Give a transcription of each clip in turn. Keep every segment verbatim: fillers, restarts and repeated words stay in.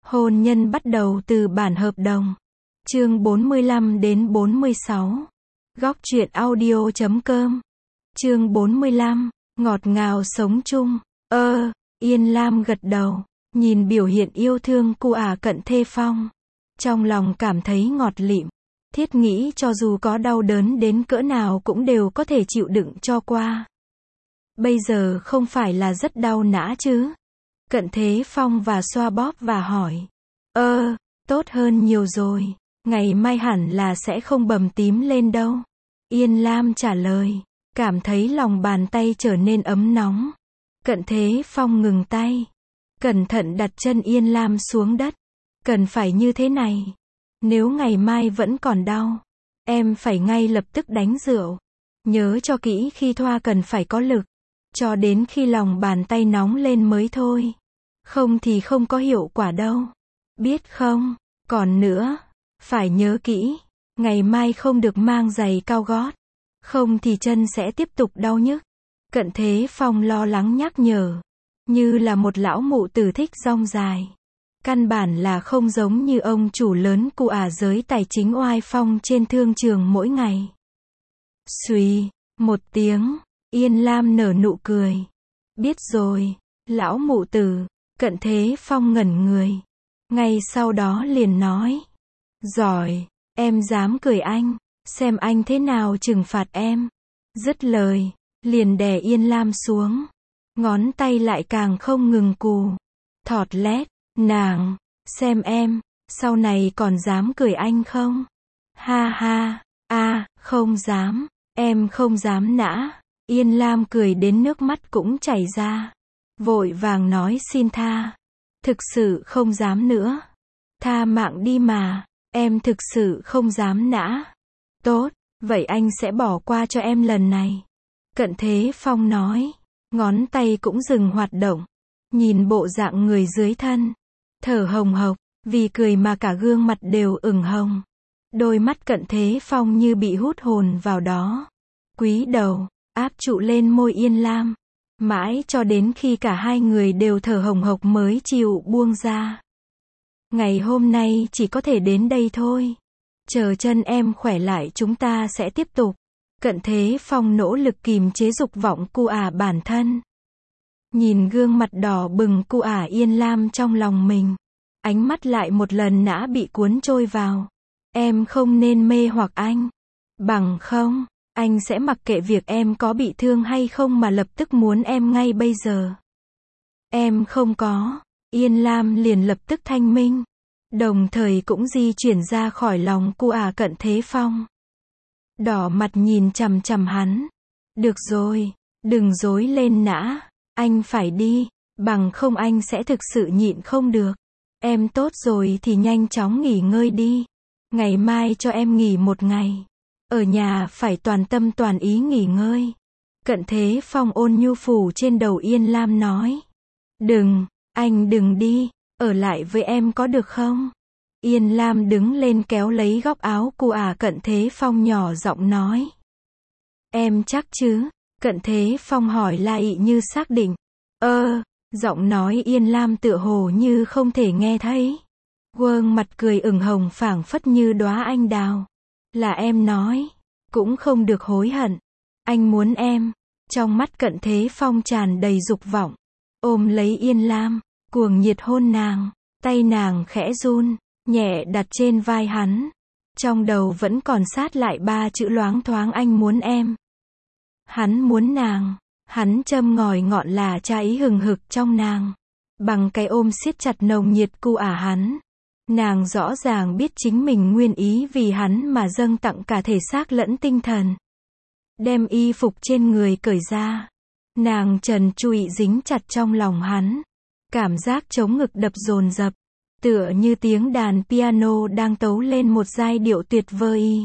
Hôn nhân bắt đầu từ bản hợp đồng. Chương bốn mươi lăm đến bốn mươi sáu. Góc truyện audio chấm com. Chương bốn mươi lăm. Ngọt ngào sống chung. Ơ, Yên Lam gật đầu, nhìn biểu hiện yêu thương của ả Cận Thế Phong. Trong lòng cảm thấy ngọt lịm. Thiết nghĩ cho dù có đau đớn đến cỡ nào cũng đều có thể chịu đựng cho qua. Bây giờ không phải là rất đau nã chứ? Cận Thế Phong và xoa bóp và hỏi. Ơ, tốt hơn nhiều rồi. Ngày mai hẳn là sẽ không bầm tím lên đâu. Yên Lam trả lời. Cảm thấy lòng bàn tay trở nên ấm nóng. Cận Thế Phong ngừng tay. Cẩn thận đặt chân Yên Lam xuống đất. Cần phải như thế này. Nếu ngày mai vẫn còn đau, em phải ngay lập tức đánh rượu. Nhớ cho kỹ khi thoa cần phải có lực. Cho đến khi lòng bàn tay nóng lên mới thôi. Không thì không có hiệu quả đâu. Biết không? Còn nữa, phải nhớ kỹ. Ngày mai không được mang giày cao gót. Không thì chân sẽ tiếp tục đau nhức. Cận Thế Phong lo lắng nhắc nhở. Như là một lão mụ tử thích rong dài. Căn bản là không giống như ông chủ lớn của ả giới tài chính oai phong trên thương trường mỗi ngày. Xuy, một tiếng, Yên Lam nở nụ cười. Biết rồi, lão mụ tử. Cận Thế Phong ngẩn người. Ngay sau đó liền nói. Giỏi, em dám cười anh, xem anh thế nào trừng phạt em. Dứt lời, liền đè Yên Lam xuống. Ngón tay lại càng không ngừng cù. Thọt lét, nàng, xem em, sau này còn dám cười anh không? Ha ha, a, không dám, em không dám nã. Yên Lam cười đến nước mắt cũng chảy ra. Vội vàng nói xin tha. Thực sự không dám nữa. Tha mạng đi mà, em thực sự không dám nã. Tốt, vậy anh sẽ bỏ qua cho em lần này. Cận Thế Phong nói. Ngón tay cũng dừng hoạt động. Nhìn bộ dạng người dưới thân. Thở hồng hộc, vì cười mà cả gương mặt đều ửng hồng. Đôi mắt Cận Thế Phong như bị hút hồn vào đó. Cúi đầu, áp trụ lên môi Yên Lam. Mãi cho đến khi cả hai người đều thở hồng hộc mới chịu buông ra. Ngày hôm nay chỉ có thể đến đây thôi. Chờ chân em khỏe lại chúng ta sẽ tiếp tục. Cận Thế Phong nỗ lực kìm chế dục vọng của ả bản thân. Nhìn gương mặt đỏ bừng của ả Yên Lam trong lòng mình. Ánh mắt lại một lần nã bị cuốn trôi vào. Em không nên mê hoặc anh. Bằng không, anh sẽ mặc kệ việc em có bị thương hay không mà lập tức muốn em ngay bây giờ. Em không có. Yên Lam liền lập tức thanh minh. Đồng thời cũng di chuyển ra khỏi lòng của ả Cận Thế Phong. Đỏ mặt nhìn chằm chằm hắn. Được rồi, đừng dối lên nã. Anh phải đi, bằng không anh sẽ thực sự nhịn không được. Em tốt rồi thì nhanh chóng nghỉ ngơi đi. Ngày mai cho em nghỉ một ngày. Ở nhà phải toàn tâm toàn ý nghỉ ngơi. Cận Thế Phong ôn nhu phủ trên đầu Yên Lam nói. Đừng, anh đừng đi, ở lại với em có được không? Yên Lam đứng lên kéo lấy góc áo của ả Cận Thế Phong nhỏ giọng nói. Em chắc chứ? Cận Thế Phong hỏi la ị như xác định. Ơ, giọng nói Yên Lam tựa hồ như không thể nghe thấy. Quâng mặt cười ửng hồng phảng phất như đóa anh đào. Là em nói, cũng không được hối hận. Anh muốn em. Trong mắt Cận Thế Phong tràn đầy dục vọng. Ôm lấy Yên Lam, cuồng nhiệt hôn nàng. Tay nàng khẽ run, nhẹ đặt trên vai hắn. Trong đầu vẫn còn sát lại ba chữ loáng thoáng anh muốn em. Hắn muốn nàng. Hắn châm ngòi ngọn là cháy hừng hực trong nàng. Bằng cái ôm siết chặt nồng nhiệt của ả hắn. Nàng rõ ràng biết chính mình nguyên ý vì hắn mà dâng tặng cả thể xác lẫn tinh thần. Đem y phục trên người cởi ra. Nàng trần trụi dính chặt trong lòng hắn. Cảm giác chống ngực đập dồn dập. Tựa như tiếng đàn piano đang tấu lên một giai điệu tuyệt vời.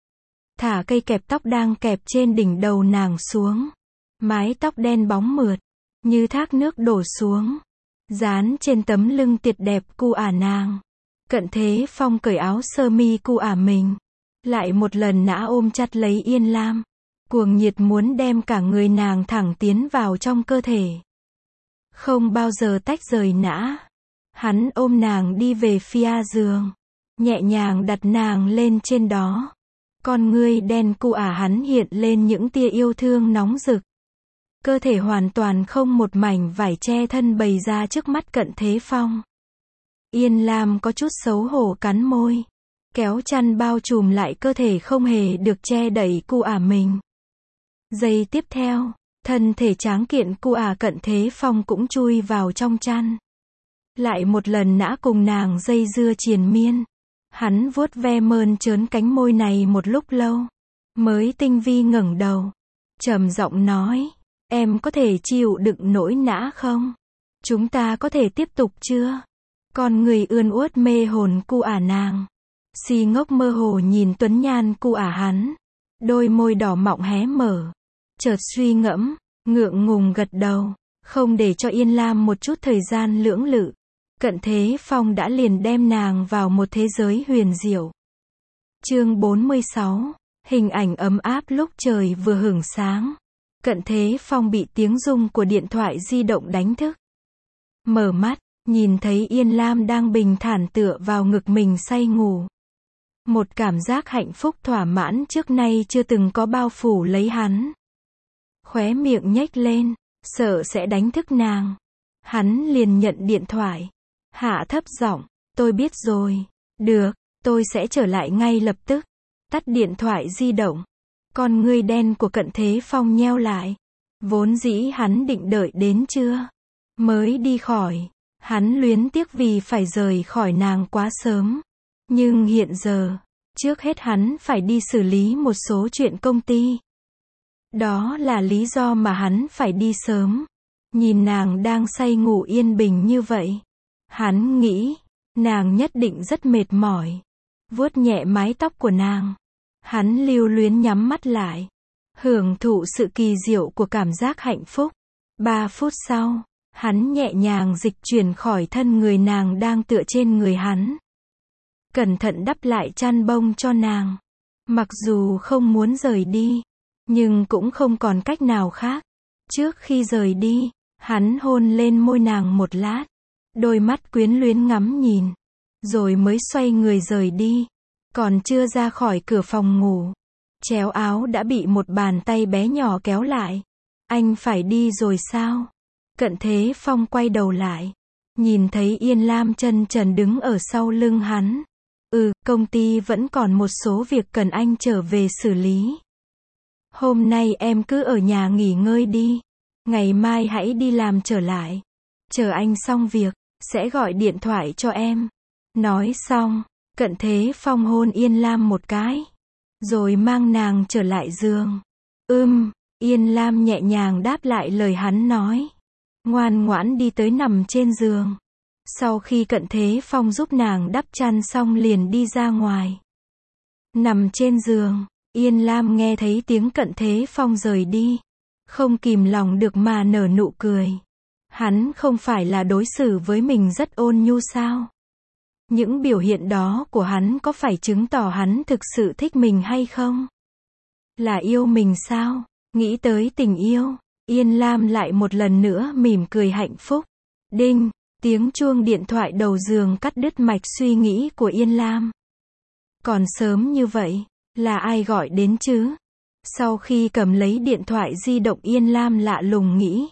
Thả cây kẹp tóc đang kẹp trên đỉnh đầu nàng xuống. Mái tóc đen bóng mượt, như thác nước đổ xuống. Dán trên tấm lưng tuyệt đẹp của ả nàng. Cận Thế Phong cởi áo sơ mi của ả mình. Lại một lần nã ôm chặt lấy Yên Lam. Cuồng nhiệt muốn đem cả người nàng thẳng tiến vào trong cơ thể. Không bao giờ tách rời nã. Hắn ôm nàng đi về phía giường, nhẹ nhàng đặt nàng lên trên đó. Con ngươi đen cu ả hắn hiện lên những tia yêu thương nóng rực. Cơ thể hoàn toàn không một mảnh vải che thân bày ra trước mắt Cận Thế Phong. Yên Lam có chút xấu hổ cắn môi, kéo chăn bao trùm lại cơ thể không hề được che đậy cu ả mình. Giây tiếp theo, thân thể tráng kiện cu ả Cận Thế Phong cũng chui vào trong chăn. Lại một lần nã cùng nàng dây dưa triền miên. Hắn vuốt ve mơn trớn cánh môi này một lúc lâu, mới tinh vi ngẩng đầu, trầm giọng nói, em có thể chịu đựng nỗi nã không? Chúng ta có thể tiếp tục chưa? Con người ươn uất mê hồn cu ả nàng. Si ngốc mơ hồ nhìn tuấn nhan cu ả hắn. Đôi môi đỏ mọng hé mở. Chợt suy ngẫm, ngượng ngùng gật đầu. Không để cho Yên Lam một chút thời gian lưỡng lự. Cận Thế Phong đã liền đem nàng vào một thế giới huyền diệu. Chương bốn mươi sáu. Hình ảnh ấm áp lúc trời vừa hửng sáng. Cận Thế Phong bị tiếng rung của điện thoại di động đánh thức. Mở mắt, nhìn thấy Yên Lam đang bình thản tựa vào ngực mình say ngủ. Một cảm giác hạnh phúc thỏa mãn trước nay chưa từng có bao phủ lấy hắn. Khóe miệng nhếch lên, sợ sẽ đánh thức nàng. Hắn liền nhận điện thoại. Hạ thấp giọng, tôi biết rồi. Được, tôi sẽ trở lại ngay lập tức. Tắt điện thoại di động. Con ngươi đen của Cận Thế Phong nheo lại. Vốn dĩ hắn định đợi đến trưa mới đi khỏi. Hắn luyến tiếc vì phải rời khỏi nàng quá sớm. Nhưng hiện giờ, trước hết hắn phải đi xử lý một số chuyện công ty. Đó là lý do mà hắn phải đi sớm. Nhìn nàng đang say ngủ yên bình như vậy. Hắn nghĩ, nàng nhất định rất mệt mỏi. Vuốt nhẹ mái tóc của nàng. Hắn lưu luyến nhắm mắt lại. Hưởng thụ sự kỳ diệu của cảm giác hạnh phúc. Ba phút sau, hắn nhẹ nhàng dịch chuyển khỏi thân người nàng đang tựa trên người hắn. Cẩn thận đắp lại chăn bông cho nàng. Mặc dù không muốn rời đi, nhưng cũng không còn cách nào khác. Trước khi rời đi, hắn hôn lên môi nàng một lát. Đôi mắt quyến luyến ngắm nhìn. Rồi mới xoay người rời đi. Còn chưa ra khỏi cửa phòng ngủ. Chéo áo đã bị một bàn tay bé nhỏ kéo lại. Anh phải đi rồi sao? Cận Thế Phong quay đầu lại. Nhìn thấy Yên Lam chân trần đứng ở sau lưng hắn. Ừ, công ty vẫn còn một số việc cần anh trở về xử lý. Hôm nay em cứ ở nhà nghỉ ngơi đi. Ngày mai hãy đi làm trở lại. Chờ anh xong việc, sẽ gọi điện thoại cho em. Nói xong, Cận Thế Phong hôn Yên Lam một cái. Rồi mang nàng trở lại giường. Ưm, Yên Lam nhẹ nhàng đáp lại lời hắn nói. Ngoan ngoãn đi tới nằm trên giường. Sau khi Cận Thế Phong giúp nàng đắp chăn xong liền đi ra ngoài. Nằm trên giường, Yên Lam nghe thấy tiếng Cận Thế Phong rời đi. Không kìm lòng được mà nở nụ cười. Hắn không phải là đối xử với mình rất ôn nhu sao? Những biểu hiện đó của hắn có phải chứng tỏ hắn thực sự thích mình hay không? Là yêu mình sao? Nghĩ tới tình yêu, Yên Lam lại một lần nữa mỉm cười hạnh phúc. Đinh, tiếng chuông điện thoại đầu giường cắt đứt mạch suy nghĩ của Yên Lam. Còn sớm như vậy, là ai gọi đến chứ? Sau khi cầm lấy điện thoại di động Yên Lam lạ lùng nghĩ.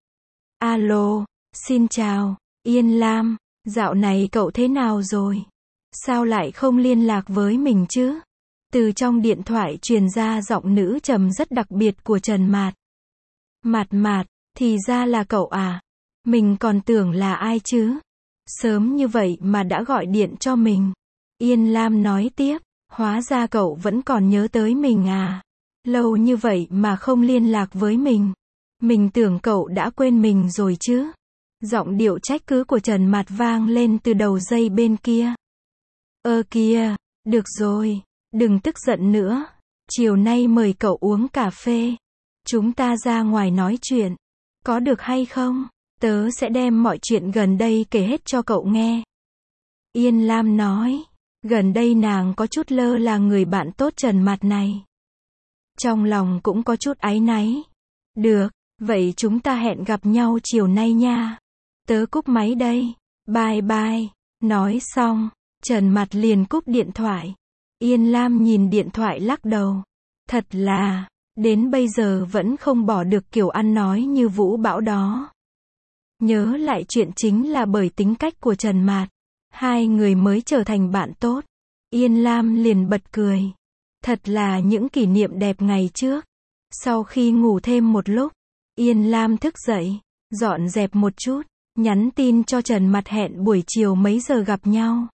Alo, xin chào, Yên Lam, dạo này cậu thế nào rồi? Sao lại không liên lạc với mình chứ? Từ trong điện thoại truyền ra giọng nữ trầm rất đặc biệt của Trần Mạt. Mạt Mạt, thì ra là cậu à? Mình còn tưởng là ai chứ? Sớm như vậy mà đã gọi điện cho mình. Yên Lam nói tiếp, hóa ra cậu vẫn còn nhớ tới mình à? Lâu như vậy mà không liên lạc với mình. Mình tưởng cậu đã quên mình rồi chứ. Giọng điệu trách cứ của Trần Mạt vang lên từ đầu dây bên kia. Ơ kìa, được rồi, đừng tức giận nữa. Chiều nay mời cậu uống cà phê. Chúng ta ra ngoài nói chuyện. Có được hay không? Tớ sẽ đem mọi chuyện gần đây kể hết cho cậu nghe. Yên Lam nói. Gần đây nàng có chút lơ là người bạn tốt Trần Mạt này. Trong lòng cũng có chút áy náy. Được, vậy chúng ta hẹn gặp nhau chiều nay nha. Tớ cúp máy đây. Bye bye. Nói xong, Trần Mặt liền cúp điện thoại. Yên Lam nhìn điện thoại lắc đầu. Thật là, đến bây giờ vẫn không bỏ được kiểu ăn nói như Vũ Bão đó. Nhớ lại chuyện chính là bởi tính cách của Trần Mạt, hai người mới trở thành bạn tốt. Yên Lam liền bật cười. Thật là những kỷ niệm đẹp ngày trước. Sau khi ngủ thêm một lúc, Yên Lam thức dậy, dọn dẹp một chút, nhắn tin cho Trần Mạt hẹn buổi chiều mấy giờ gặp nhau.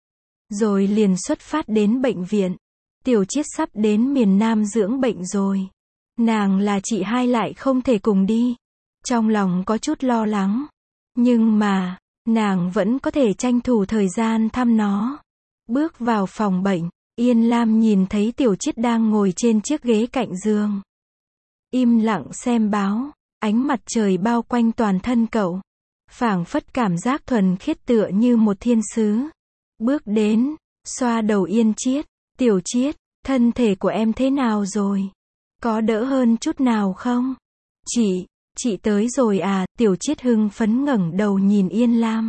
Rồi liền xuất phát đến bệnh viện. Tiểu Chiết sắp đến miền Nam dưỡng bệnh rồi. Nàng là chị hai lại không thể cùng đi. Trong lòng có chút lo lắng. Nhưng mà, nàng vẫn có thể tranh thủ thời gian thăm nó. Bước vào phòng bệnh, Yên Lam nhìn thấy Tiểu Chiết đang ngồi trên chiếc ghế cạnh giường. Im lặng xem báo, ánh mặt trời bao quanh toàn thân cậu. Phảng phất cảm giác thuần khiết tựa như một thiên sứ. Bước đến, xoa đầu Yên Chiết. Tiểu Chiết, thân thể của em thế nào rồi? Có đỡ hơn chút nào không? Chị, chị tới rồi à? Tiểu Chiết hưng phấn ngẩng đầu nhìn Yên Lam.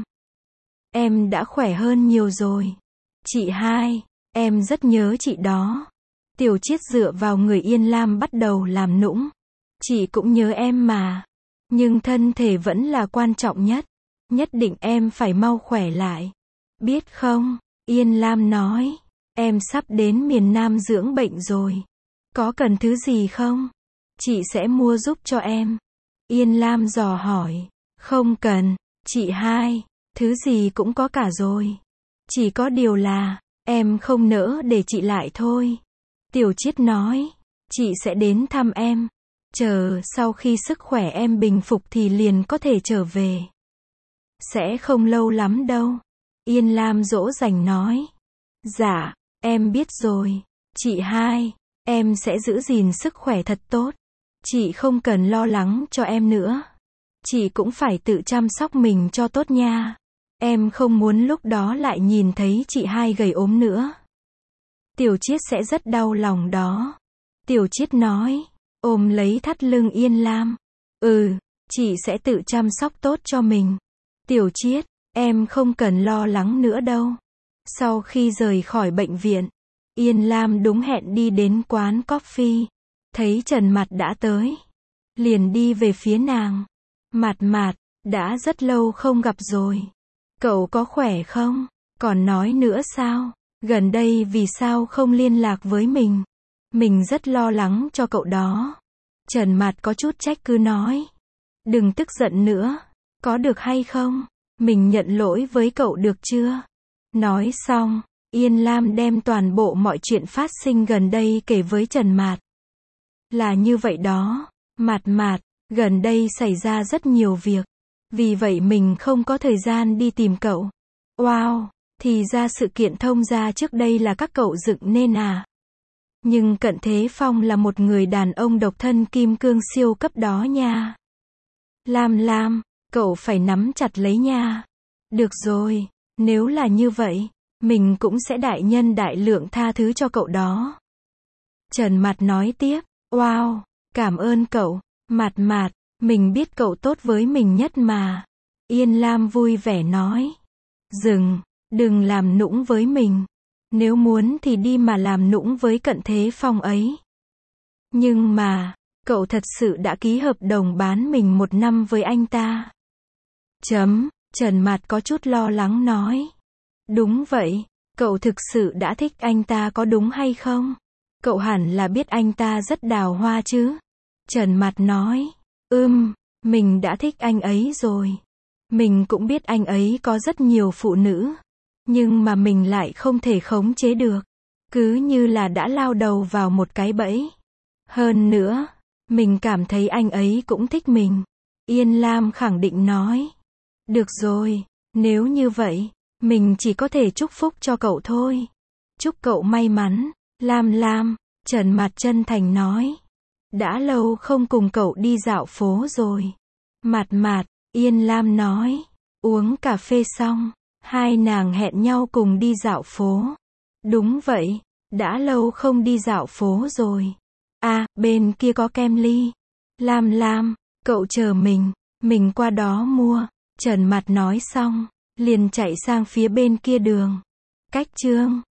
Em đã khỏe hơn nhiều rồi. Chị hai, em rất nhớ chị đó. Tiểu Chiết dựa vào người Yên Lam bắt đầu làm nũng. Chị cũng nhớ em mà. Nhưng thân thể vẫn là quan trọng nhất. Nhất định em phải mau khỏe lại. Biết không? Yên Lam nói. Em sắp đến miền Nam dưỡng bệnh rồi. Có cần thứ gì không? Chị sẽ mua giúp cho em. Yên Lam dò hỏi. Không cần, chị hai. Thứ gì cũng có cả rồi. Chỉ có điều là, em không nỡ để chị lại thôi. Tiểu Chiết nói. Chị sẽ đến thăm em. Chờ sau khi sức khỏe em bình phục thì liền có thể trở về. Sẽ không lâu lắm đâu. Yên Lam dỗ dành nói. Dạ, em biết rồi. Chị hai, em sẽ giữ gìn sức khỏe thật tốt. Chị không cần lo lắng cho em nữa. Chị cũng phải tự chăm sóc mình cho tốt nha. Em không muốn lúc đó lại nhìn thấy chị hai gầy ốm nữa. Tiểu Chiết sẽ rất đau lòng đó. Tiểu Chiết nói, ôm lấy thắt lưng Yên Lam. Ừ, chị sẽ tự chăm sóc tốt cho mình. Tiểu Chiết, em không cần lo lắng nữa đâu. Sau khi rời khỏi bệnh viện, Yên Lam đúng hẹn đi đến quán coffee. Thấy Trần Mạt đã tới. Liền đi về phía nàng. Mạt Mạt, đã rất lâu không gặp rồi. Cậu có khỏe không? Còn nói nữa sao? Gần đây vì sao không liên lạc với mình? Mình rất lo lắng cho cậu đó. Trần Mạt có chút trách cứ nói. Đừng tức giận nữa. Có được hay không? Mình nhận lỗi với cậu được chưa? Nói xong, Yên Lam đem toàn bộ mọi chuyện phát sinh gần đây kể với Trần Mạt. Là như vậy đó. Mạt Mạt, gần đây xảy ra rất nhiều việc. Vì vậy mình không có thời gian đi tìm cậu. Wow, thì ra sự kiện thông gia trước đây là các cậu dựng nên à? Nhưng Cận Thế Phong là một người đàn ông độc thân kim cương siêu cấp đó nha. Lam Lam, cậu phải nắm chặt lấy nha. Được rồi, nếu là như vậy, mình cũng sẽ đại nhân đại lượng tha thứ cho cậu đó. Trần Mạt nói tiếp, wow, cảm ơn cậu, Mạt Mạt, mình biết cậu tốt với mình nhất mà. Yên Lam vui vẻ nói, dừng, đừng làm nũng với mình. Nếu muốn thì đi mà làm nũng với Cận Thế Phong ấy. Nhưng mà, cậu thật sự đã ký hợp đồng bán mình một năm với anh ta. Chấm, Trần Mạt có chút lo lắng nói. Đúng vậy, cậu thực sự đã thích anh ta có đúng hay không? Cậu hẳn là biết anh ta rất đào hoa chứ? Trần Mạt nói, ừm, mình đã thích anh ấy rồi. Mình cũng biết anh ấy có rất nhiều phụ nữ. Nhưng mà mình lại không thể khống chế được. Cứ như là đã lao đầu vào một cái bẫy. Hơn nữa, mình cảm thấy anh ấy cũng thích mình. Yên Lam khẳng định nói. Được rồi, nếu như vậy, mình chỉ có thể chúc phúc cho cậu thôi. Chúc cậu may mắn. Lam Lam, Trần Mạt chân thành nói. Đã lâu không cùng cậu đi dạo phố rồi. Mạt Mạt, Yên Lam nói. Uống cà phê xong, hai nàng hẹn nhau cùng đi dạo phố. Đúng vậy, đã lâu không đi dạo phố rồi. À, bên kia có kem ly. Lam Lam, cậu chờ mình, mình qua đó mua. Trần Mạt nói xong, liền chạy sang phía bên kia đường. Cách Trương